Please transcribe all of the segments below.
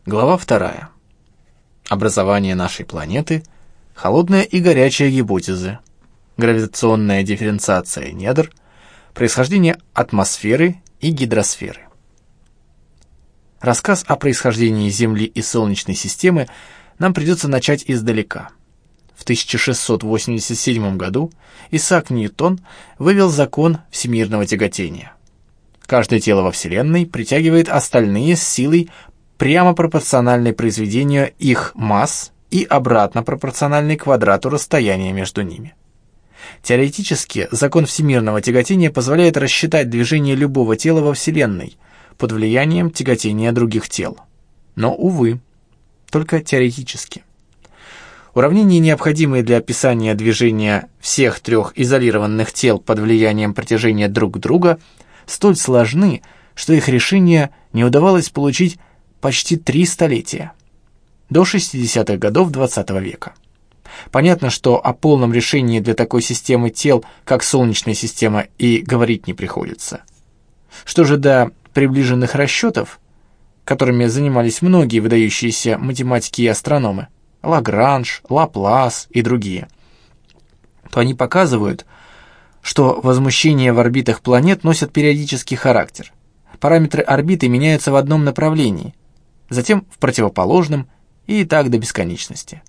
Глава 2. Образование нашей планеты, холодная и горячая гипотезы, гравитационная дифференциация недр, происхождение атмосферы и гидросферы. Рассказ о происхождении Земли и Солнечной системы нам придется начать издалека. В 1687 году Исаак Ньютон вывел закон всемирного тяготения. Каждое тело во Вселенной притягивает остальные с силой, прямо пропорциональной произведению их масс и обратно пропорциональной квадрату расстояния между ними. Теоретически, закон всемирного тяготения позволяет рассчитать движение любого тела во Вселенной под влиянием тяготения других тел. Но, увы, только теоретически. Уравнения, необходимые для описания движения всех трех изолированных тел под влиянием притяжения друг друга, столь сложны, что их решение не удавалось получить почти 3 столетия, до 60-х годов XX века. Понятно, что о полном решении для такой системы тел, как Солнечная система, и говорить не приходится. Что же до приближенных расчетов, которыми занимались многие выдающиеся математики и астрономы, Лагранж, Лаплас и другие, то они показывают, что возмущения в орбитах планет носят периодический характер. Параметры орбиты меняются в одном направлении, затем в противоположном, и так до бесконечности.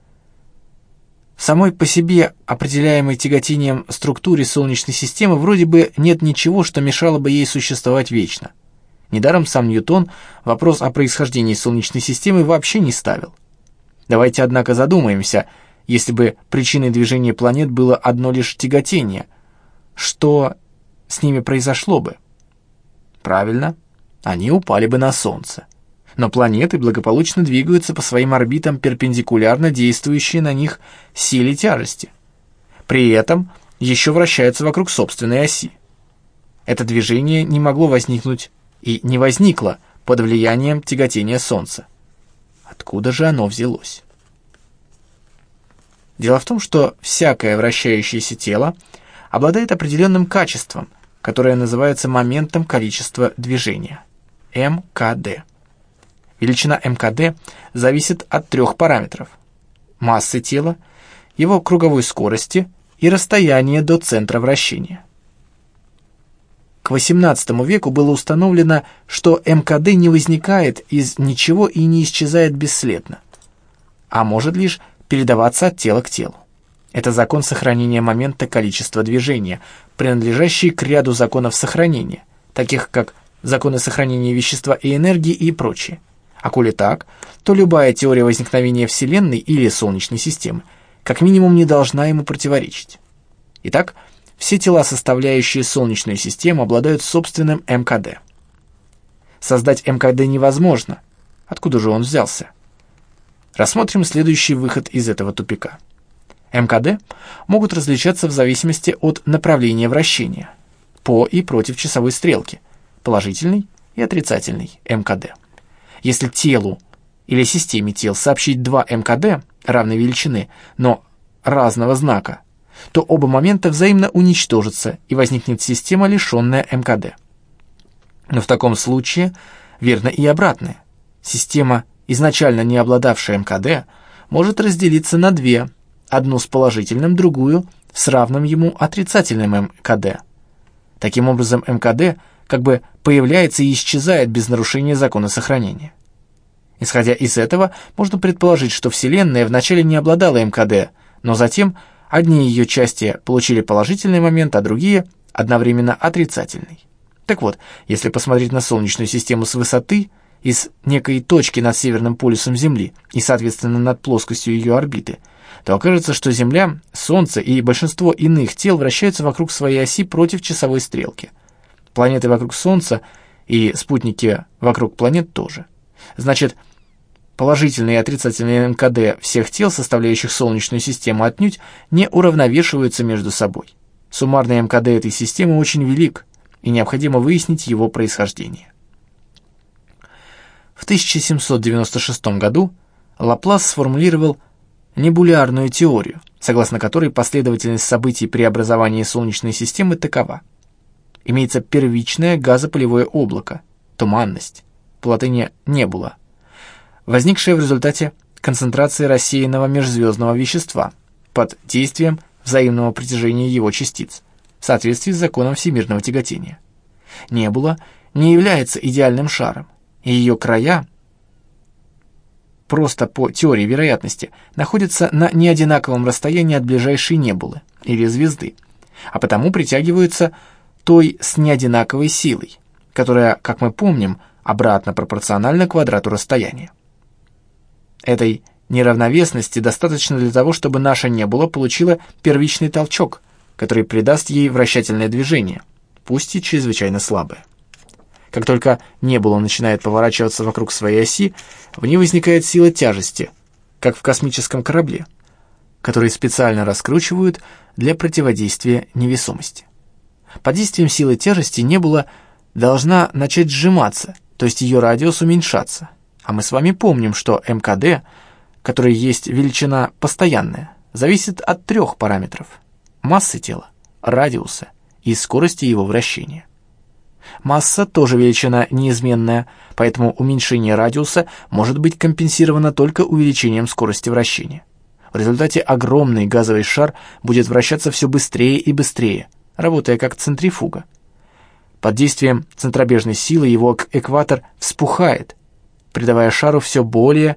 В самой по себе определяемой тяготением структуре Солнечной системы вроде бы нет ничего, что мешало бы ей существовать вечно. Недаром сам Ньютон вопрос о происхождении Солнечной системы вообще не ставил. Давайте, однако, задумаемся, если бы причиной движения планет было одно лишь тяготение, что с ними произошло бы? Правильно, они упали бы на Солнце. Но планеты благополучно двигаются по своим орбитам перпендикулярно действующей на них силе тяжести. При этом еще вращаются вокруг собственной оси. Это движение не могло возникнуть и не возникло под влиянием тяготения Солнца. Откуда же оно взялось? Дело в том, что всякое вращающееся тело обладает определенным качеством, которое называется моментом количества движения – МКД. Величина МКД зависит от 3 параметров – массы тела, его круговой скорости и расстояния до центра вращения. К XVIII веку было установлено, что МКД не возникает из ничего и не исчезает бесследно, а может лишь передаваться от тела к телу. Это закон сохранения момента количества движения, принадлежащий к ряду законов сохранения, таких как законы сохранения вещества и энергии и прочее. А коли так, то любая теория возникновения Вселенной или Солнечной системы как минимум не должна ему противоречить. Итак, все тела, составляющие Солнечную систему, обладают собственным МКД. Создать МКД невозможно. Откуда же он взялся? Рассмотрим следующий выход из этого тупика. МКД могут различаться в зависимости от направления вращения, по и против часовой стрелки, положительный и отрицательный МКД. Если телу или системе тел сообщить 2 МКД равной величины, но разного знака, то оба момента взаимно уничтожатся, и возникнет система, лишенная МКД. Но в таком случае верно и обратное. Система, изначально не обладавшая МКД, может разделиться на 2, одну с положительным, другую с равным ему отрицательным МКД. Таким образом, МКД как бы появляется и исчезает без нарушения закона сохранения. Исходя из этого, можно предположить, что Вселенная вначале не обладала МКД, но затем одни ее части получили положительный момент, а другие – одновременно отрицательный. Так вот, если посмотреть на Солнечную систему с высоты, из некой точки над северным полюсом Земли и, соответственно, над плоскостью ее орбиты, то окажется, что Земля, Солнце и большинство иных тел вращаются вокруг своей оси против часовой стрелки. Планеты вокруг Солнца и спутники вокруг планет тоже. Значит, положительные и отрицательные МКД всех тел, составляющих Солнечную систему, отнюдь не уравновешиваются между собой. Суммарный МКД этой системы очень велик, и необходимо выяснить его происхождение. В 1796 году Лаплас сформулировал небулярную теорию, согласно которой последовательность событий при образовании Солнечной системы такова. Имеется первичное газопылевое облако, туманность, по латыни «небула», возникшая в результате концентрации рассеянного межзвездного вещества под действием взаимного притяжения его частиц в соответствии с законом всемирного тяготения. Небула не является идеальным шаром, и ее края просто по теории вероятности находятся на неодинаковом расстоянии от ближайшей небулы или звезды, а потому притягиваются той с неодинаковой силой, которая, как мы помним, обратно пропорциональна квадрату расстояния. Этой неравновесности достаточно для того, чтобы наша небула получила первичный толчок, который придаст ей вращательное движение, пусть и чрезвычайно слабое. Как только небула начинает поворачиваться вокруг своей оси, в ней возникает сила тяжести, как в космическом корабле, который специально раскручивают для противодействия невесомости. Под действием силы тяжести небула должна начать сжиматься, то есть ее радиус уменьшаться. А мы с вами помним, что МКД, который есть величина постоянная, зависит от 3 параметров: массы тела, радиуса и скорости его вращения. Масса тоже величина неизменная, поэтому уменьшение радиуса может быть компенсировано только увеличением скорости вращения. В результате огромный газовый шар будет вращаться все быстрее и быстрее, работая как центрифуга. Под действием центробежной силы его экватор вспухает, придавая шару все более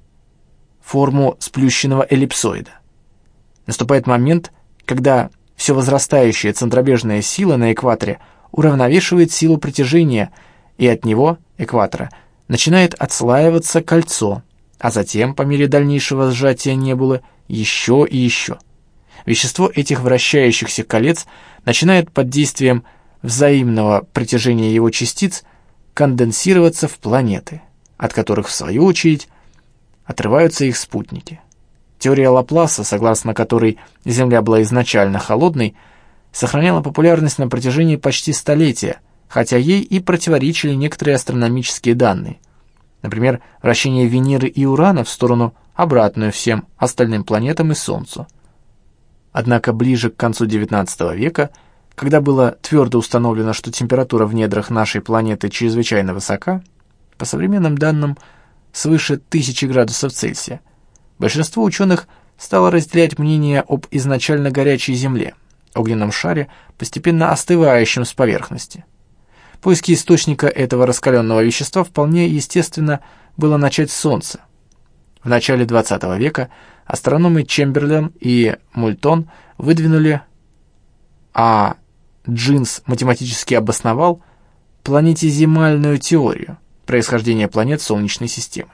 форму сплющенного эллипсоида. Наступает момент, когда все возрастающая центробежная сила на экваторе уравновешивает силу притяжения, и от него, экватора, начинает отслаиваться кольцо, а затем, по мере дальнейшего сжатия небулы, еще и еще. Вещество этих вращающихся колец начинает под действием взаимного притяжения его частиц конденсироваться в планеты, от которых, в свою очередь, отрываются их спутники. Теория Лапласа, согласно которой Земля была изначально холодной, сохраняла популярность на протяжении почти столетия, хотя ей и противоречили некоторые астрономические данные. Например, вращение Венеры и Урана в сторону, обратную всем остальным планетам и Солнцу. Однако ближе к концу XIX века, когда было твердо установлено, что температура в недрах нашей планеты чрезвычайно высока, по современным данным свыше 1000 градусов Цельсия, большинство ученых стало разделять мнение об изначально горячей Земле, огненном шаре, постепенно остывающем с поверхности. Поиски источника этого раскаленного вещества вполне естественно было начать с Солнца. В начале XX века астрономы Чемберлен и Мультон выдвинули, а Джинс математически обосновал планетизимальную теорию происхождения планет Солнечной системы.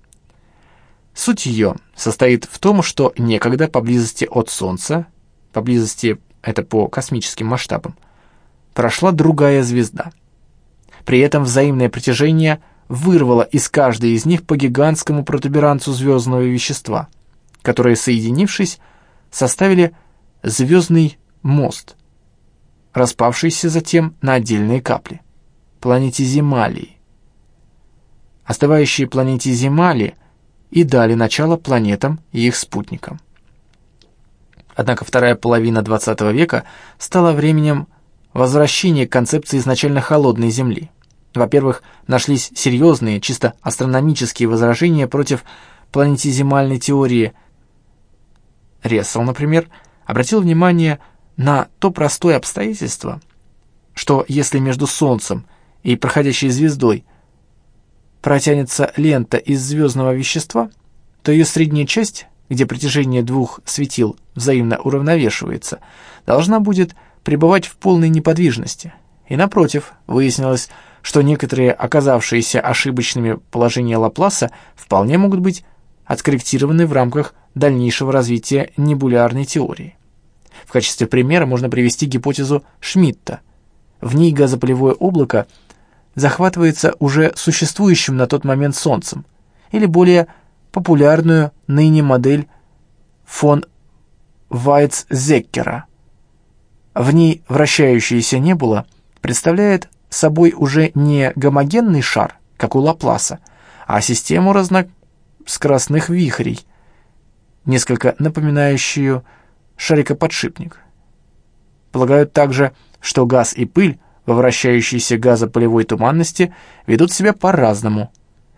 Суть ее состоит в том, что некогда поблизости от Солнца, поблизости это по космическим масштабам, прошла другая звезда. При этом взаимное притяжение вырвало из каждой из них по гигантскому протуберанцу звездного вещества, которые, соединившись, составили звездный мост, распавшийся затем на отдельные капли – планетизималии. Остывающие планетизималии и дали начало планетам и их спутникам. Однако вторая половина XX века стала временем возвращения к концепции изначально холодной Земли. Во-первых, нашлись серьезные, чисто астрономические возражения против планетизимальной теории. Рессел, например, обратил внимание на то простое обстоятельство, что если между Солнцем и проходящей звездой протянется лента из звездного вещества, то ее средняя часть, где притяжение двух светил взаимно уравновешивается, должна будет пребывать в полной неподвижности. И напротив, выяснилось, что некоторые оказавшиеся ошибочными положения Лапласа вполне могут быть откорректированы в рамках дальнейшего развития небулярной теории. В качестве примера можно привести гипотезу Шмидта. В ней газопылевое облако захватывается уже существующим на тот момент Солнцем, или более популярную ныне модель фон Вайцзеккера. В ней вращающаяся небула представляет собой уже не гомогенный шар, как у Лапласа, а систему разноскоростных вихрей, несколько напоминающую шарикоподшипник. Полагают также, что газ и пыль во вращающейся газопылевой туманности ведут себя по-разному.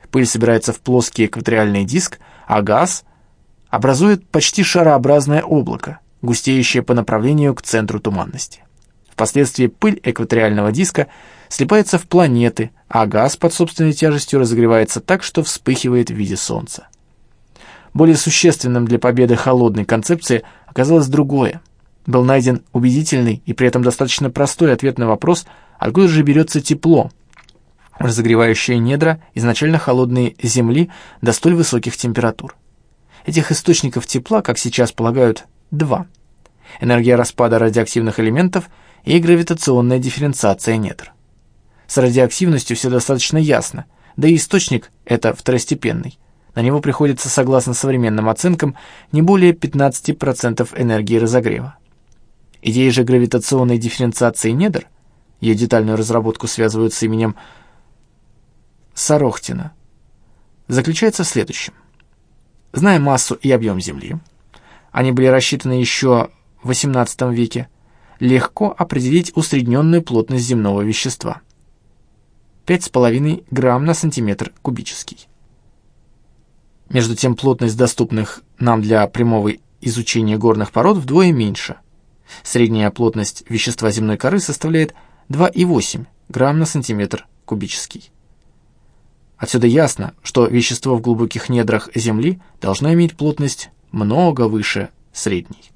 Пыль собирается в плоский экваториальный диск, а газ образует почти шарообразное облако, густеющее по направлению к центру туманности. Впоследствии пыль экваториального диска слипается в планеты, а газ под собственной тяжестью разогревается так, что вспыхивает в виде Солнца. Более существенным для победы холодной концепции оказалось другое. Был найден убедительный и при этом достаточно простой ответ на вопрос, откуда же берется тепло, разогревающее недра изначально холодной Земли до столь высоких температур. Этих источников тепла, как сейчас полагают, два. Энергия распада радиоактивных элементов и гравитационная дифференциация недр. С радиоактивностью все достаточно ясно, да и источник это второстепенный. На него приходится, согласно современным оценкам, не более 15% энергии разогрева. Идея же гравитационной дифференциации недр, ее детальную разработку связывают с именем Сорохтина, заключается в следующем. Зная массу и объем Земли, они были рассчитаны еще в XVIII веке, легко определить усредненную плотность земного вещества – 5,5 грамм на сантиметр кубический. Между тем, плотность доступных нам для прямого изучения горных пород вдвое меньше. Средняя плотность вещества земной коры составляет 2,8 грамм на сантиметр кубический. Отсюда ясно, что вещество в глубоких недрах Земли должно иметь плотность много выше средней.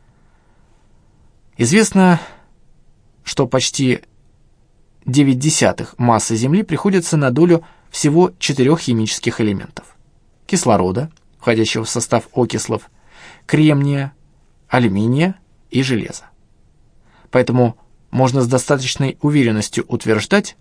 Известно, что почти 0,9 массы Земли приходится на долю всего 4 химических элементов: кислорода, входящего в состав окислов, кремния, алюминия и железа. Поэтому можно с достаточной уверенностью утверждать,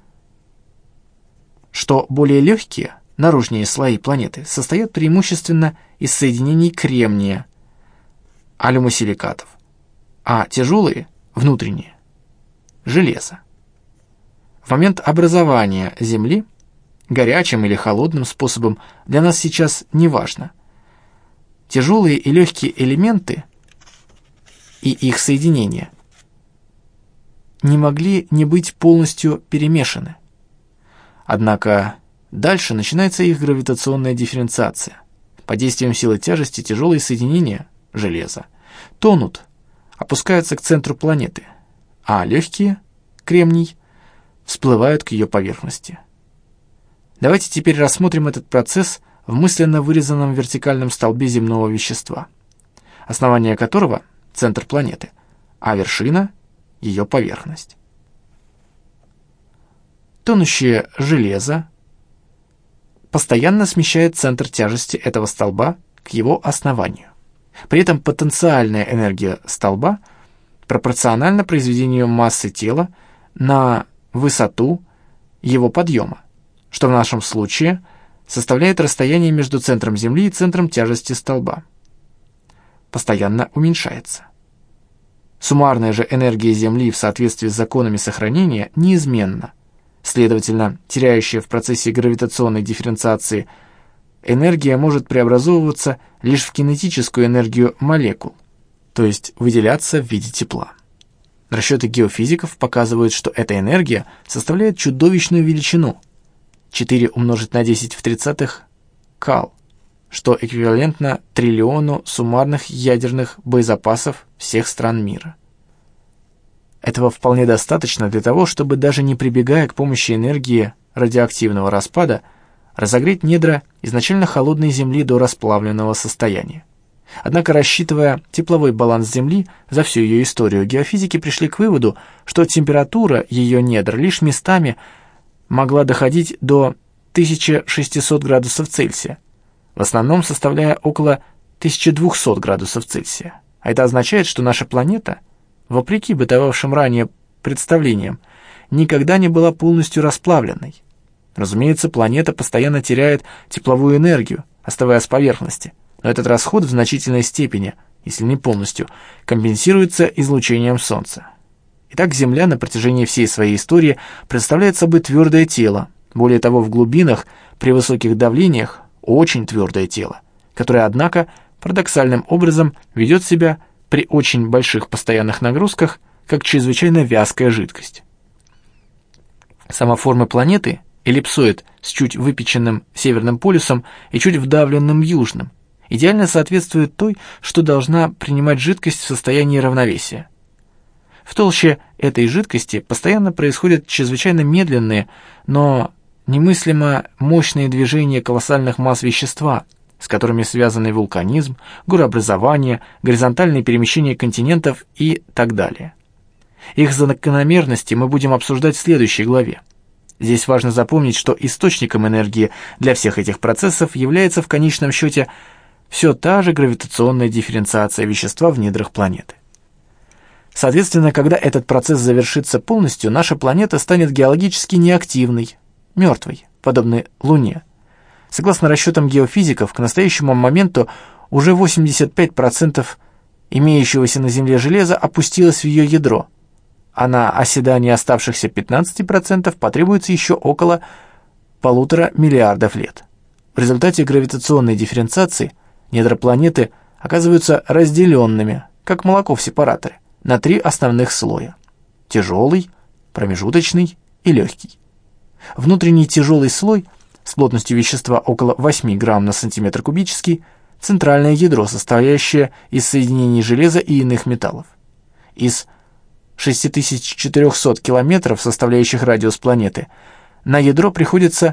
что более легкие, наружнее слои планеты состоят преимущественно из соединений кремния, алюмосиликатов, а тяжелые, внутренние, железа. В момент образования Земли горячим или холодным способом для нас сейчас не важно. Тяжелые и легкие элементы и их соединения не могли не быть полностью перемешаны. Однако дальше начинается их гравитационная дифференциация. Под действием силы тяжести тяжелые соединения железа тонут, опускаются к центру планеты, а легкие, кремний, всплывают к ее поверхности. Давайте теперь рассмотрим этот процесс в мысленно вырезанном вертикальном столбе земного вещества, основание которого — центр планеты, а вершина — ее поверхность. Тонущее железо постоянно смещает центр тяжести этого столба к его основанию. При этом потенциальная энергия столба пропорциональна произведению массы тела на высоту его подъема, что в нашем случае составляет расстояние между центром Земли и центром тяжести столба. Постоянно уменьшается. Суммарная же энергия Земли в соответствии с законами сохранения неизменна. Следовательно, теряющая в процессе гравитационной дифференциации энергия может преобразовываться лишь в кинетическую энергию молекул, то есть выделяться в виде тепла. Расчеты геофизиков показывают, что эта энергия составляет чудовищную величину — 4 умножить на 10 в 30 кал, что эквивалентно триллиону суммарных ядерных боезапасов всех стран мира. Этого вполне достаточно для того, чтобы, даже не прибегая к помощи энергии радиоактивного распада, разогреть недра изначально холодной Земли до расплавленного состояния. Однако, рассчитывая тепловой баланс Земли за всю ее историю, геофизики пришли к выводу, что температура ее недр лишь местами могла доходить до 1600 градусов Цельсия, в основном составляя около 1200 градусов Цельсия. А это означает, что наша планета, вопреки бытовавшим ранее представлениям, никогда не была полностью расплавленной. Разумеется, планета постоянно теряет тепловую энергию, оставаясь с поверхности, но этот расход в значительной степени, если не полностью, компенсируется излучением Солнца. Итак, Земля на протяжении всей своей истории представляет собой твердое тело, более того, в глубинах, при высоких давлениях, очень твердое тело, которое, однако, парадоксальным образом ведет себя при очень больших постоянных нагрузках как чрезвычайно вязкая жидкость. Сама форма планеты эллипсоид с чуть выпеченным северным полюсом и чуть вдавленным южным, идеально соответствует той, что должна принимать жидкость в состоянии равновесия. В толще этой жидкости постоянно происходят чрезвычайно медленные, но немыслимо мощные движения колоссальных масс вещества, с которыми связаны вулканизм, горообразование, горизонтальные перемещения континентов и так далее. Их закономерности мы будем обсуждать в следующей главе. Здесь важно запомнить, что источником энергии для всех этих процессов является в конечном счете все та же гравитационная дифференциация вещества в недрах планеты. Соответственно, когда этот процесс завершится полностью, наша планета станет геологически неактивной, мертвой, подобной Луне. Согласно расчетам геофизиков, к настоящему моменту уже 85% имеющегося на Земле железа опустилось в ее ядро, а на оседание оставшихся 15% потребуется еще около 1,5 миллиардов лет. В результате гравитационной дифференциации недра планеты оказываются разделенными, как молоко в сепараторе, на 3 основных слоя – тяжелый, промежуточный и легкий. Внутренний тяжелый слой с плотностью вещества около 8 грамм на сантиметр кубический – центральное ядро, состоящее из соединений железа и иных металлов. Из 6400 километров, составляющих радиус планеты, на ядро приходится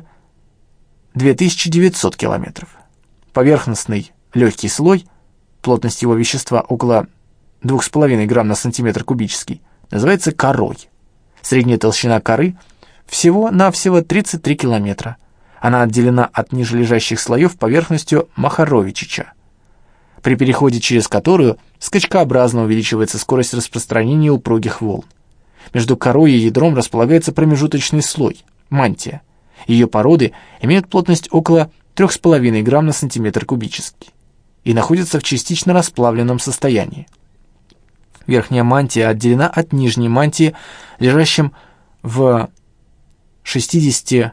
2900 километров. Поверхностный легкий слой, плотность его вещества около 2,5 грамм на сантиметр кубический, называется корой. Средняя толщина коры всего-навсего 33 километра. Она отделена от нижележащих слоев поверхностью Махаровичича, при переходе через которую скачкообразно увеличивается скорость распространения упругих волн. Между корой и ядром располагается промежуточный слой – мантия. Ее породы имеют плотность около 3,5 грамм на сантиметр кубический и находятся в частично расплавленном состоянии. Верхняя мантия отделена от нижней мантии, лежащим в 60-250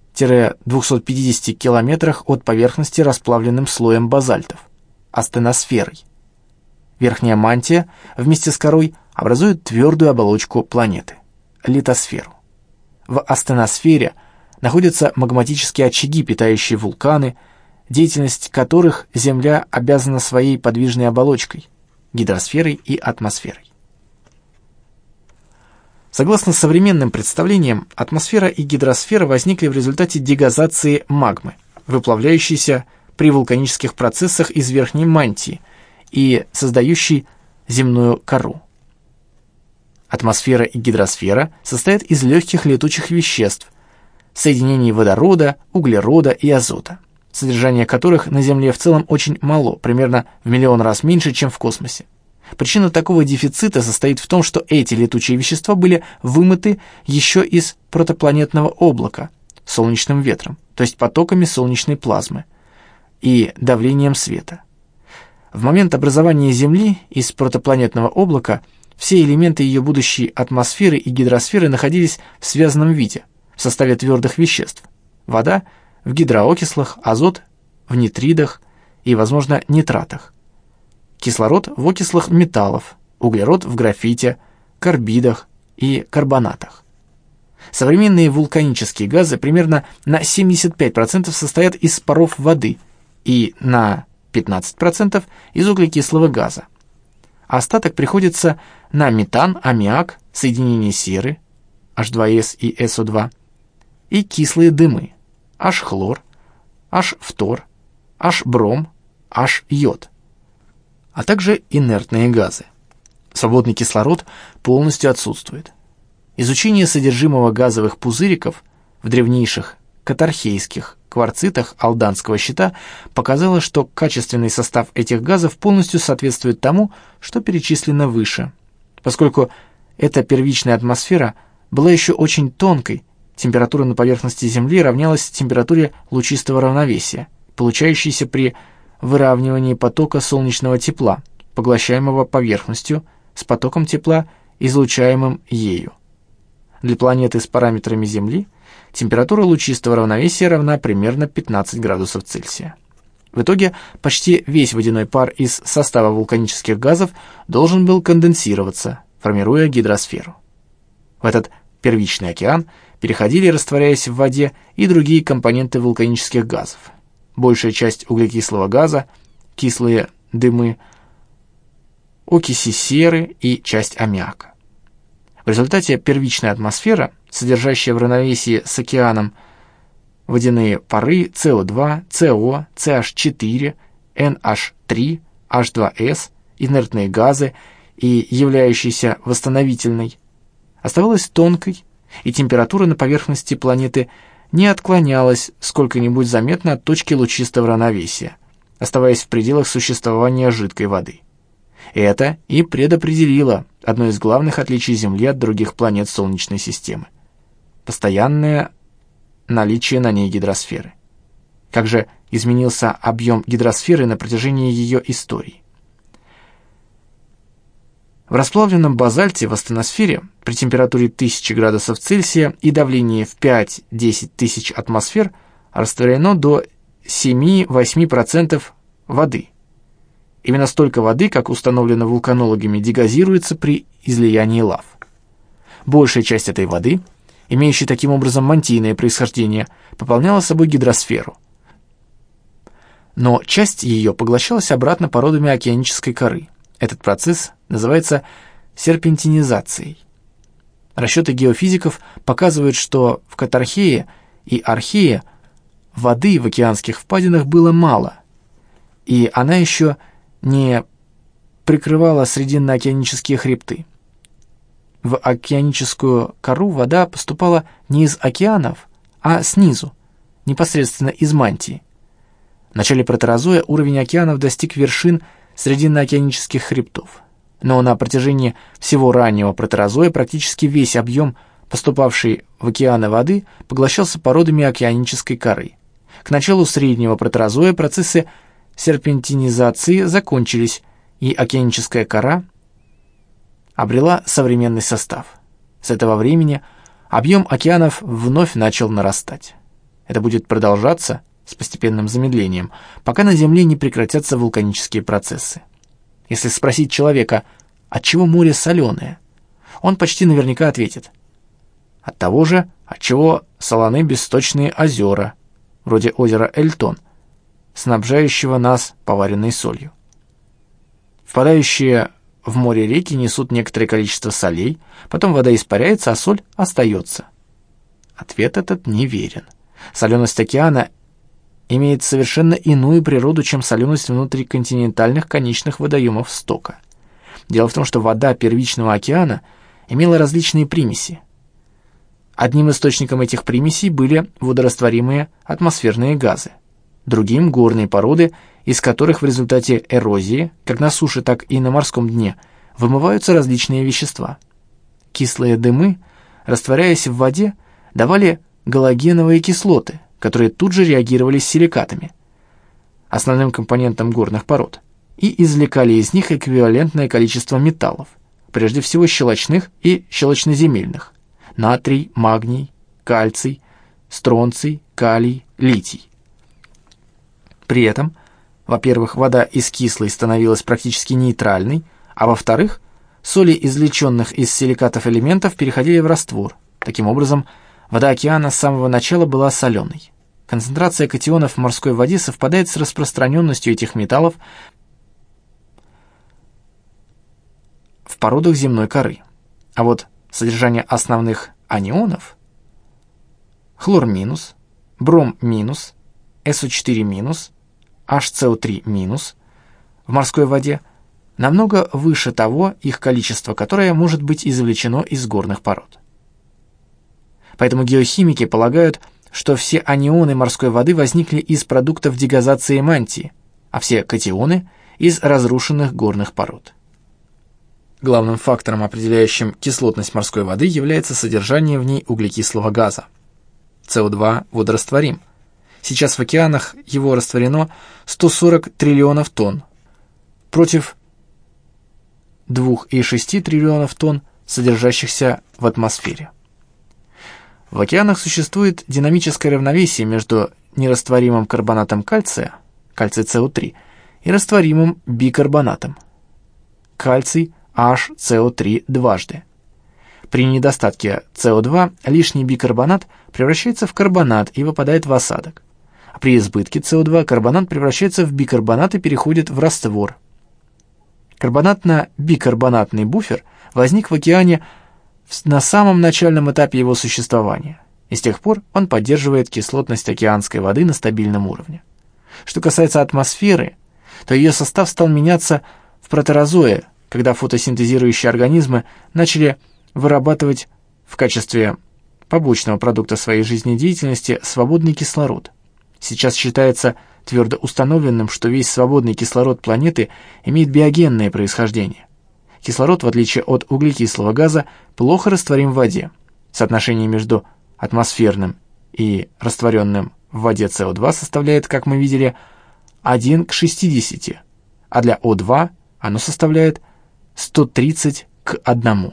километрах от поверхности расплавленным слоем базальтов – астеносферой. Верхняя мантия вместе с корой образует твердую оболочку планеты – литосферу. В астеносфере находятся магматические очаги, питающие вулканы, деятельность которых Земля обязана своей подвижной оболочкой – гидросферой и атмосферой. Согласно современным представлениям, атмосфера и гидросфера возникли в результате дегазации магмы, выплавляющейся при вулканических процессах из верхней мантии и создающей земную кору. Атмосфера и гидросфера состоят из легких летучих веществ, соединений водорода, углерода и азота, содержание которых на Земле в целом очень мало, примерно в 1 миллион раз меньше, чем в космосе. Причина такого дефицита состоит в том, что эти летучие вещества были вымыты еще из протопланетного облака солнечным ветром, то есть потоками солнечной плазмы и давлением света. В момент образования Земли из протопланетного облака все элементы ее будущей атмосферы и гидросферы находились в связанном виде, в составе твердых веществ. Вода в гидроокислах, азот в нитридах и, возможно, нитратах, кислород в окислах металлов, углерод в графите, карбидах и карбонатах. Современные вулканические газы примерно на 75% состоят из паров воды и на 15% из углекислого газа. Остаток приходится на метан, аммиак, соединение серы, H2S и SO2, и кислые дымы, H-хлор, H-фтор, H-бром, H-йод, а также инертные газы. Свободный кислород полностью отсутствует. Изучение содержимого газовых пузыриков в древнейших катархейских кварцитах Алданского щита показало, что качественный состав этих газов полностью соответствует тому, что перечислено выше. Поскольку эта первичная атмосфера была еще очень тонкой, температура на поверхности Земли равнялась температуре лучистого равновесия, получающейся при выравнивании потока солнечного тепла, поглощаемого поверхностью, с потоком тепла, излучаемым ею. Для планеты с параметрами Земли температура лучистого равновесия равна примерно 15 градусов Цельсия. В итоге почти весь водяной пар из состава вулканических газов должен был конденсироваться, формируя гидросферу. В этот первичный океан переходили, растворяясь в воде, и другие компоненты вулканических газов. Большая часть углекислого газа, кислые дымы, окиси серы и часть аммиака. В результате первичная атмосфера, содержащая в равновесии с океаном водяные пары СО2, СО, CH4, NH3, H2S, инертные газы и являющейся восстановительной, оставалась тонкой, и температура на поверхности планеты не отклонялась сколько-нибудь заметно от точки лучистого равновесия, оставаясь в пределах существования жидкой воды. Это и предопределило одно из главных отличий Земли от других планет Солнечной системы – постоянное наличие на ней гидросферы. Как же изменился объем гидросферы на протяжении ее истории? В расплавленном базальте в астеносфере при температуре 1000 градусов Цельсия и давлении в 5-10 тысяч атмосфер растворено до 7-8% воды. Именно столько воды, как установлено вулканологами, дегазируется при излиянии лав. Большая часть этой воды, имеющая таким образом мантийное происхождение, пополняла собой гидросферу. Но часть ее поглощалась обратно породами океанической коры. Этот процесс называется серпентинизацией. Расчеты геофизиков показывают, что в Катархее и Архее воды в океанских впадинах было мало, и она еще не прикрывала срединно-океанические хребты. В океаническую кору вода поступала не из океанов, а снизу, непосредственно из мантии. В начале протерозоя уровень океанов достиг вершин срединно-океанических хребтов, но на протяжении всего раннего протерозоя практически весь объем поступавшей в океаны воды поглощался породами океанической коры. К началу среднего протерозоя процессы серпентинизации закончились, и океаническая кора обрела современный состав. С этого времени объем океанов вновь начал нарастать. Это будет продолжаться с постепенным замедлением, пока на Земле не прекратятся вулканические процессы. Если спросить человека, отчего море соленое, он почти наверняка ответит: от того же, отчего солоны бессточные озера, вроде озера Эльтон, снабжающего нас поваренной солью. Впадающие в море реки несут некоторое количество солей, потом вода испаряется, а соль остается. Ответ этот неверен. Соленость океана имеет совершенно иную природу, чем соленость внутриконтинентальных конечных водоемов стока. Дело в том, что вода первичного океана имела различные примеси. Одним источником этих примесей были водорастворимые атмосферные газы, другим — горные породы, из которых в результате эрозии, как на суше, так и на морском дне, вымываются различные вещества. Кислые дымы, растворяясь в воде, давали галогеновые кислоты, которые тут же реагировали с силикатами, основным компонентом горных пород, и извлекали из них эквивалентное количество металлов, прежде всего щелочных и щелочноземельных: натрий, магний, кальций, стронций, калий, литий. При этом, во-первых, вода из кислой становилась практически нейтральной, а во-вторых, соли извлеченных из силикатов элементов переходили в раствор. Таким образом, вода океана с самого начала была соленой. Концентрация катионов в морской воде совпадает с распространенностью этих металлов в породах земной коры. А вот содержание основных анионов — хлор-, бром-, СО4-, HCO3- в морской воде намного выше того их количества, которое может быть извлечено из горных пород. Поэтому геохимики полагают, что все анионы морской воды возникли из продуктов дегазации мантии, а все катионы — из разрушенных горных пород. Главным фактором, определяющим кислотность морской воды, является содержание в ней углекислого газа. СО2 водорастворим. Сейчас в океанах его растворено 140 триллионов тонн против 2,6 триллионов тонн, содержащихся в атмосфере. В океанах существует динамическое равновесие между нерастворимым карбонатом кальция, кальций СО3, и растворимым бикарбонатом, кальций HCO3 дважды. При недостатке СО2 лишний бикарбонат превращается в карбонат и выпадает в осадок. А при избытке СО2 карбонат превращается в бикарбонат и переходит в раствор. Карбонатно-бикарбонатный буфер возник в океане на самом начальном этапе его существования, и с тех пор он поддерживает кислотность океанской воды на стабильном уровне. Что касается атмосферы, то ее состав стал меняться в протерозое, когда фотосинтезирующие организмы начали вырабатывать в качестве побочного продукта своей жизнедеятельности свободный кислород. Сейчас считается твердо установленным, что весь свободный кислород планеты имеет биогенное происхождение. Кислород, в отличие от углекислого газа, плохо растворим в воде. Соотношение между атмосферным и растворенным в воде СО2 составляет, как мы видели, 1 к 60, а для О2 оно составляет 130 к 1.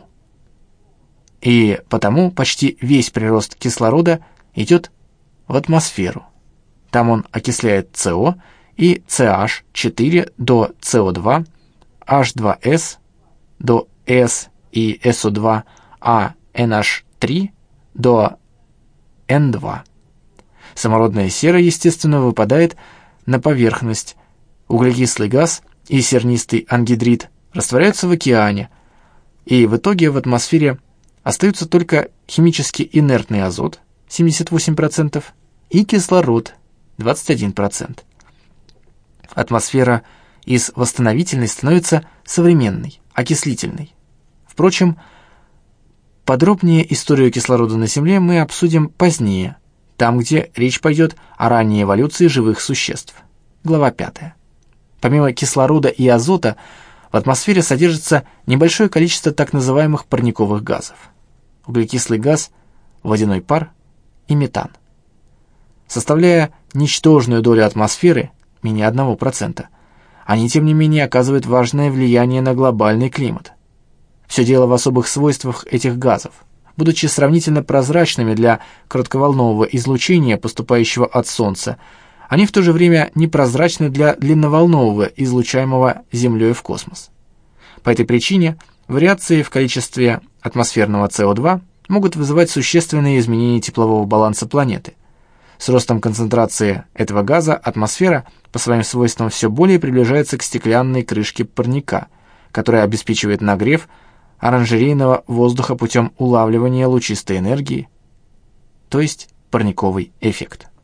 И потому почти весь прирост кислорода идет в атмосферу. Там он окисляет СО и CH4 до СО2, H2S до S и SO2, а NH3 до N2. Самородная сера, естественно, выпадает на поверхность. Углекислый газ и сернистый ангидрид растворяются в океане, и в итоге в атмосфере остаются только химически инертный азот 78% и кислород 21%. Атмосфера из восстановительной становится современной, окислительной. Впрочем, подробнее историю кислорода на Земле мы обсудим позднее, там, где речь пойдет о ранней эволюции живых существ. Глава 5. Помимо кислорода и азота, в атмосфере содержится небольшое количество так называемых парниковых газов. Углекислый газ, водяной пар и метан. Составляя ничтожную долю атмосферы, менее 1%, они, тем не менее, оказывают важное влияние на глобальный климат. Все дело в особых свойствах этих газов. Будучи сравнительно прозрачными для коротковолнового излучения, поступающего от Солнца, они в то же время непрозрачны для длинноволнового, излучаемого Землей в космос. По этой причине вариации в количестве атмосферного СО2 могут вызывать существенные изменения теплового баланса планеты. С ростом концентрации этого газа атмосфера по своим свойствам все более приближается к стеклянной крышке парника, которая обеспечивает нагрев оранжерейного воздуха путем улавливания лучистой энергии, то есть парниковый эффект.